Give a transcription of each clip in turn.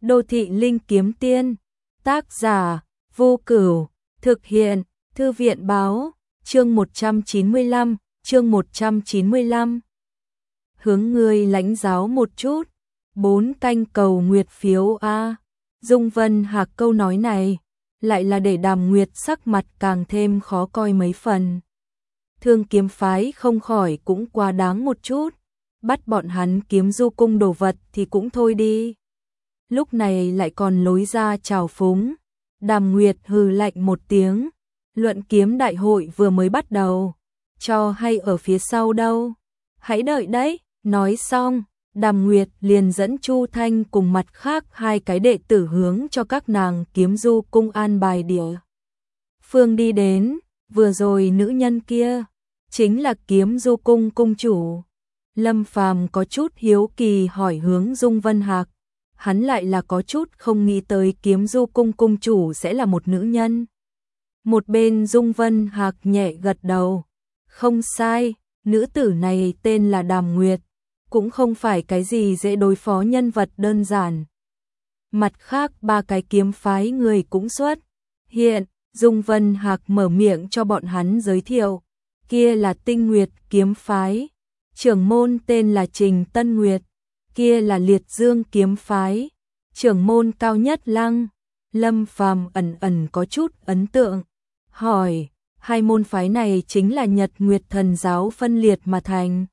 Đô thị linh kiếm tiên, tác giả, Vô Cửu, thực hiện, Thư viện báo, chương 195, chương 195. Hướng ngươi lãnh giáo một chút, 4 canh cầu nguyệt phiếu A. Dung Vân Hạc câu nói này, lại là để Đàm Nguyệt sắc mặt càng thêm khó coi mấy phần. Thương kiếm phái không khỏi cũng quá đáng một chút, bắt bọn hắn kiếm du cung đồ vật thì cũng thôi đi. Lúc này lại còn lối ra trào phúng. Đàm Nguyệt hừ lạnh một tiếng, luận kiếm đại hội vừa mới bắt đầu, cho hay ở phía sau đâu, hãy đợi đấy. Nói xong, Đàm Nguyệt liền dẫn Chu Thanh cùng mặt khác 2 cái đệ tử hướng cho các nàng kiếm du cung an bài địa phương đi đến. Vừa rồi nữ nhân kia chính là kiếm du cung cung chủ. Lâm Phàm có chút hiếu kỳ hỏi hướng Dung Vân Hạc, hắn lại là có chút không nghĩ tới kiếm du cung cung chủ sẽ là một nữ nhân. Một bên Dung Vân Hạc nhẹ gật đầu, không sai, nữ tử này tên là Đàm Nguyệt, cũng không phải cái gì dễ đối phó nhân vật đơn giản. Mặt khác 3 cái kiếm phái người cũng xuất hiện. Dung Vân Hạc mở miệng cho bọn hắn giới thiệu, kia là Tinh Nguyệt kiếm phái, trưởng môn tên là Trình Tân Nguyệt, kia là Liệt Dương kiếm phái, trưởng môn Cao Nhất Lăng. Lâm Phàm ẩn có chút ấn tượng, hỏi, 2 môn phái này chính là Nhật Nguyệt Thần giáo phân liệt mà thành.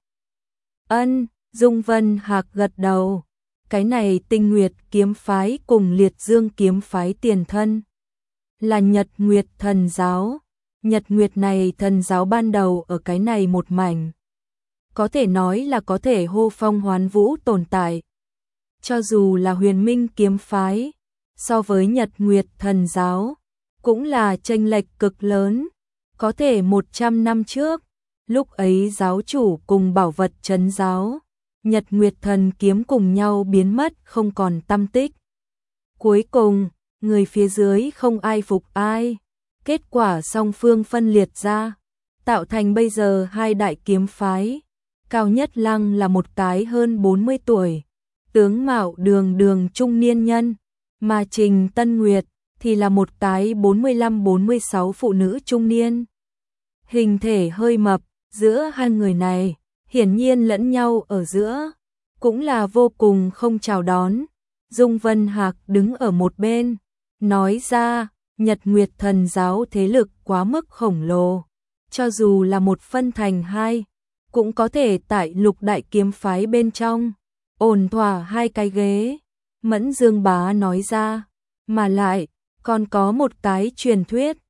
Ân, Dung Vân Hạc gật đầu, cái này Tinh Nguyệt kiếm phái cùng Liệt Dương kiếm phái tiền thân là Nhật Nguyệt Thần giáo. Nhật Nguyệt này thần giáo ban đầu ở cái này một mảnh, có thể nói là có thể hô phong hoán vũ tồn tại. Cho dù là Huyền Minh kiếm phái, so với Nhật Nguyệt Thần giáo, cũng là chênh lệch cực lớn. Có thể 100 năm trước, lúc ấy giáo chủ cùng bảo vật trấn giáo, Nhật Nguyệt Thần kiếm cùng nhau biến mất không còn tăm tích. Cuối cùng, người phía dưới không ai phục ai. Kết quả song phương phân liệt ra, tạo thành bây giờ 2 đại kiếm phái. Cao Nhất Lăng là một cái hơn 40 tuổi, tướng mạo đường trung niên nhân, mà Trình Tân Nguyệt thì là một cái 45-46 phụ nữ trung niên. Hình thể hơi mập, giữa 2 người này, hiển nhiên lẫn nhau ở giữa, cũng là vô cùng không chào đón. Dung Vân Hạc đứng ở một bên, nói ra, Nhật Nguyệt Thần giáo thế lực quá mức khổng lồ, cho dù là một phân thành 2, cũng có thể tại Lục đại kiếm phái bên trong ổn thỏa 2 cái ghế. Mẫn Dương Bá nói ra, mà lại còn có một cái truyền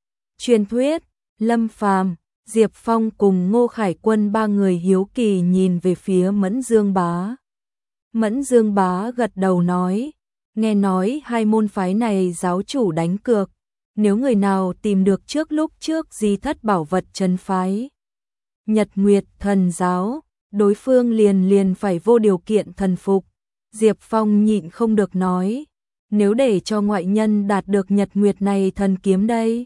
thuyết. Lâm Phàm, Diệp Phong cùng Ngô Khải Quân 3 người hiếu kỳ nhìn về phía Mẫn Dương Bá. Mẫn Dương Bá gật đầu nói, nghe nói 2 môn phái này giáo chủ đánh cược, nếu người nào tìm được lúc trước di thất bảo vật trấn phái Nhật Nguyệt Thần giáo, đối phương liền phải vô điều kiện thần phục. Diệp Phong nhịn không được nói, nếu để cho ngoại nhân đạt được Nhật Nguyệt này thần kiếm đây,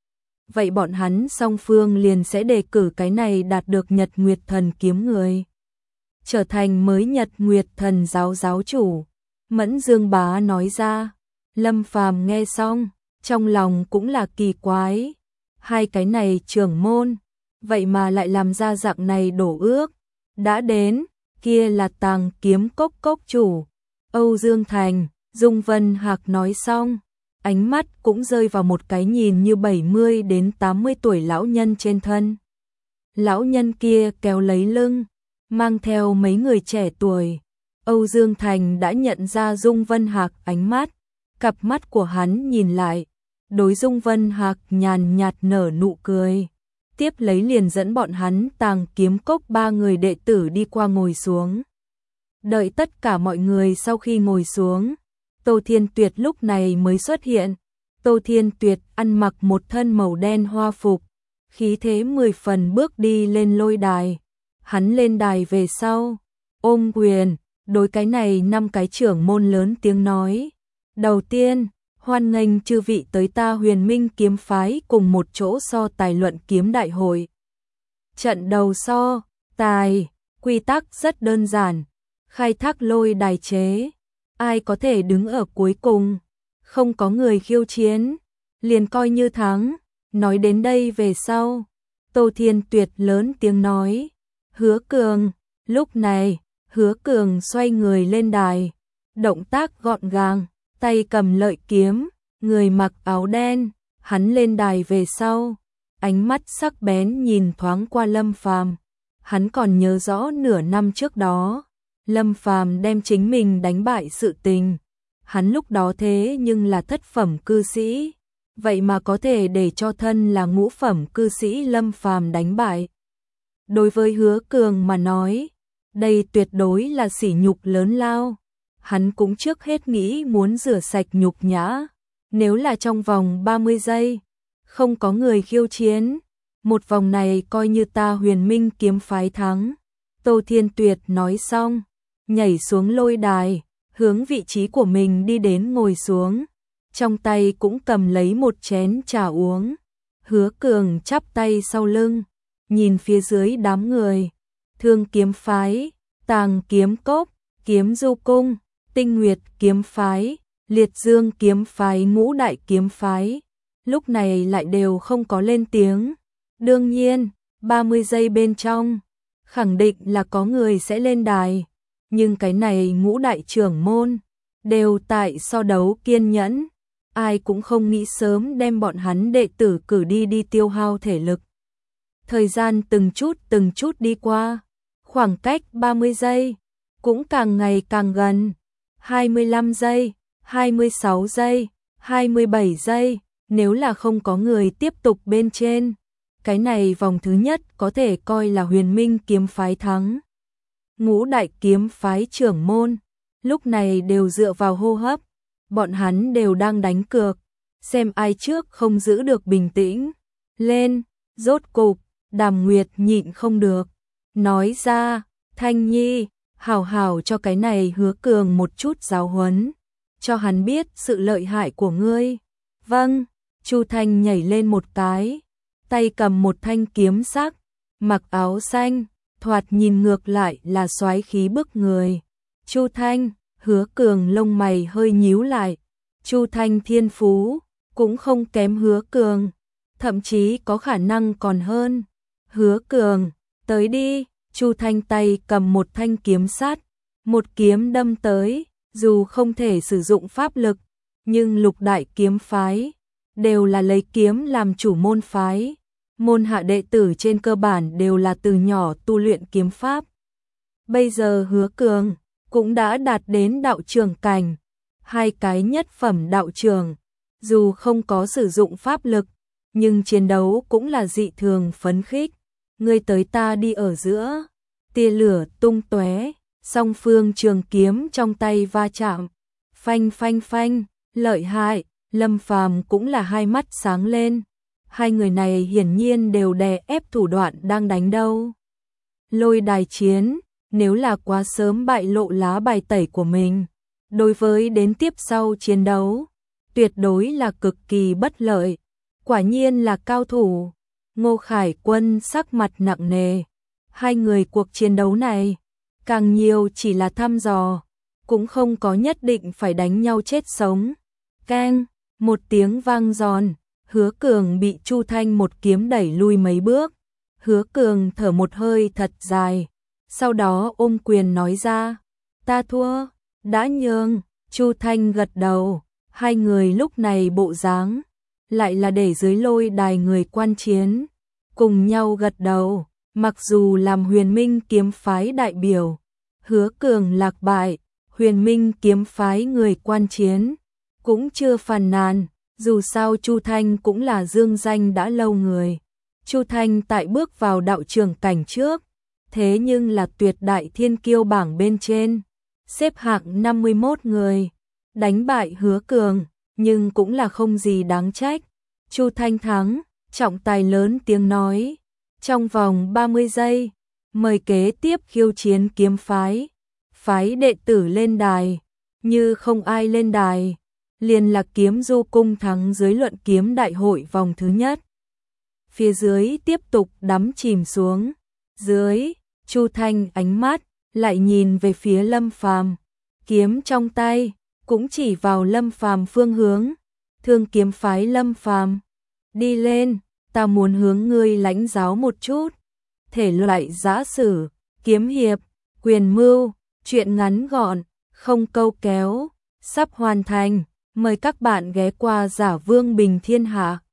vậy bọn hắn song phương liền sẽ đề cử cái này đạt được Nhật Nguyệt thần kiếm người trở thành mới Nhật Nguyệt Thần giáo giáo chủ. Mẫn Dương Bá nói ra. Lâm Phàm nghe xong, trong lòng cũng là kỳ quái, 2 cái này trưởng môn, vậy mà lại làm ra dạng này đổ ước. Đã đến, kia là Tàng Kiếm Cốc cốc chủ Âu Dương Thành. Dung Vân Hạc nói xong, ánh mắt cũng rơi vào một cái nhìn như 70 đến 80 tuổi lão nhân trên thân. Lão nhân kia kéo lấy lưng, mang theo mấy người trẻ tuổi. Âu Dương Thành đã nhận ra Dung Vân Hạc ánh mắt, cặp mắt của hắn nhìn lại, đối Dung Vân Hạc nhàn nhạt nở nụ cười, tiếp lấy liền dẫn bọn hắn Tàng Kiếm Cốc 3 người đệ tử đi qua ngồi xuống. Đợi tất cả mọi người sau khi ngồi xuống, Tô Thiên Tuyệt lúc này mới xuất hiện. Tô Thiên Tuyệt ăn mặc một thân màu đen hoa phục, khí thế 10 phần bước đi lên lôi đài. Hắn lên đài về sau, ôm quyền, đối cái này 5 cái trưởng môn lớn tiếng nói, đầu tiên, hoan nghênh chư vị tới ta Huyền Minh kiếm phái cùng một chỗ so tài luận kiếm đại hội. Trận đầu so tài, quy tắc rất đơn giản, khai thác lôi đài chế, ai có thể đứng ở cuối cùng, không có người khiêu chiến, liền coi như thắng. Nói đến đây về sau, Tô Thiên Tuyệt lớn tiếng nói, Hứa Cường. Lúc này, Hứa Cường xoay người lên đài, động tác gọn gàng, tay cầm lợi kiếm, người mặc áo đen, hắn lên đài về sau, ánh mắt sắc bén nhìn thoáng qua Lâm Phàm. Hắn còn nhớ rõ nửa năm trước đó, Lâm Phàm đem chính mình đánh bại sự tình. Hắn lúc đó thế nhưng là thất phẩm cư sĩ, vậy mà có thể để cho thân là ngũ phẩm cư sĩ Lâm Phàm đánh bại. Đối với Hứa Cường mà nói, đây tuyệt đối là sỉ nhục lớn lao. Hắn cũng trước hết nghĩ muốn rửa sạch nhục nhã. Nếu là trong vòng 30 giây, không có người khiêu chiến, một vòng này coi như ta Huyền Minh kiếm phái thắng. Tô Thiên Tuyệt nói xong, nhảy xuống lôi đài, hướng vị trí của mình đi đến ngồi xuống. Trong tay cũng cầm lấy một chén trà uống. Hứa Cường chắp tay sau lưng, nhìn phía dưới đám người. Thương kiếm phái, Tàng kiếm cốc, Kiếm du cung, Tinh Nguyệt kiếm phái, Liệt Dương kiếm phái, Ngũ đại kiếm phái, lúc này lại đều không có lên tiếng. Đương nhiên, 30 giây bên trong, khẳng định là có người sẽ lên đài, nhưng cái này ngũ đại trưởng môn đều tại so đấu kiên nhẫn, ai cũng không nghĩ sớm đem bọn hắn đệ tử cử đi tiêu hao thể lực. Thời gian từng chút đi qua, khoảng cách 30 giây cũng càng ngày càng gần. 25 giây, 26 giây, 27 giây, nếu là không có người tiếp tục bên trên, cái này vòng thứ nhất có thể coi là Huyền Minh kiếm phái thắng. Ngũ đại kiếm phái trưởng môn lúc này đều dựa vào hô hấp, bọn hắn đều đang đánh cược, xem ai trước không giữ được bình tĩnh. Lên, rốt cục, Đàm Nguyệt nhịn không được, nói ra, Thanh Nhi, hảo hảo cho cái này Hứa Cường một chút giáo huấn, cho hắn biết sự lợi hại của ngươi. Vâng, Chu Thanh nhảy lên một cái, tay cầm một thanh kiếm sắc, mặc áo xanh, thoạt nhìn ngược lại là soái khí bức người. Chu Thanh, Hứa Cường lông mày hơi nhíu lại. Chu Thanh thiên phú cũng không kém Hứa Cường, thậm chí có khả năng còn hơn. Hứa Cường, tới đi. Chu Thanh tay cầm một thanh kiếm sắt, một kiếm đâm tới, dù không thể sử dụng pháp lực, nhưng lục đại kiếm phái đều là lấy kiếm làm chủ môn phái. Môn hạ đệ tử trên cơ bản đều là từ nhỏ tu luyện kiếm pháp. Bây giờ Hứa Cường cũng đã đạt đến đạo trưởng cảnh, hai cái nhất phẩm đạo trưởng, dù không có sử dụng pháp lực, nhưng chiến đấu cũng là dị thường phấn khích. Ngươi tới ta đi ở giữa, tia lửa tung tóe, song phương trường kiếm trong tay va chạm, phanh phanh phanh, lợi hại. Lâm Phàm cũng là hai mắt sáng lên, hai người này hiển nhiên đều đè ép thủ đoạn đang đánh đâu. Lôi đài chiến, nếu là quá sớm bại lộ lá bài tẩy của mình, đối với đến tiếp sau chiến đấu, tuyệt đối là cực kỳ bất lợi. Quả nhiên là cao thủ. Ngô Khải Quân sắc mặt nặng nề. Hai người cuộc chiến đấu này, càng nhiều chỉ là thăm dò, cũng không có nhất định phải đánh nhau chết sống. Keng, một tiếng vang giòn, Hứa Cường bị Chu Thanh một kiếm đẩy lui mấy bước. Hứa Cường thở một hơi thật dài, sau đó ôm quyền nói ra, ta thua, đã nhường. Chu Thanh gật đầu, hai người lúc này bộ dáng lại là để dưới lôi đài người quan chiến cùng nhau gật đầu. Mặc dù làm Huyền Minh kiếm phái đại biểu, Hứa Cường lạc bại, Huyền Minh kiếm phái người quan chiến cũng chưa phàn nàn, dù sao Chu Thanh cũng là dương danh đã lâu người. Chu Thanh tại bước vào đạo trưởng cảnh trước, thế nhưng là tuyệt đại thiên kiêu bảng bên trên, xếp hạng 51 người, đánh bại Hứa Cường, nhưng cũng là không gì đáng trách. Chu Thanh thắng, trọng tài lớn tiếng nói, trong vòng 30 giây, mời kế tiếp khiêu chiến kiếm phái, phái đệ tử lên đài, như không ai lên đài, liền là Kiếm du cung thắng dưới luận kiếm đại hội vòng thứ nhất. Phía dưới tiếp tục đắm chìm xuống, dưới, Chu Thanh ánh mắt lại nhìn về phía Lâm Phàm, kiếm trong tay, cũng chỉ vào Lâm Phàm phương hướng. Thương kiếm phái Lâm Phàm, đi lên, ta muốn hướng ngươi lãnh giáo một chút. Thể loại giã sử, kiếm hiệp, quyền mưu, truyện ngắn gọn, không câu kéo, sắp hoàn thành. Mời các bạn ghé qua Giả Vương Bình Thiên Hạ.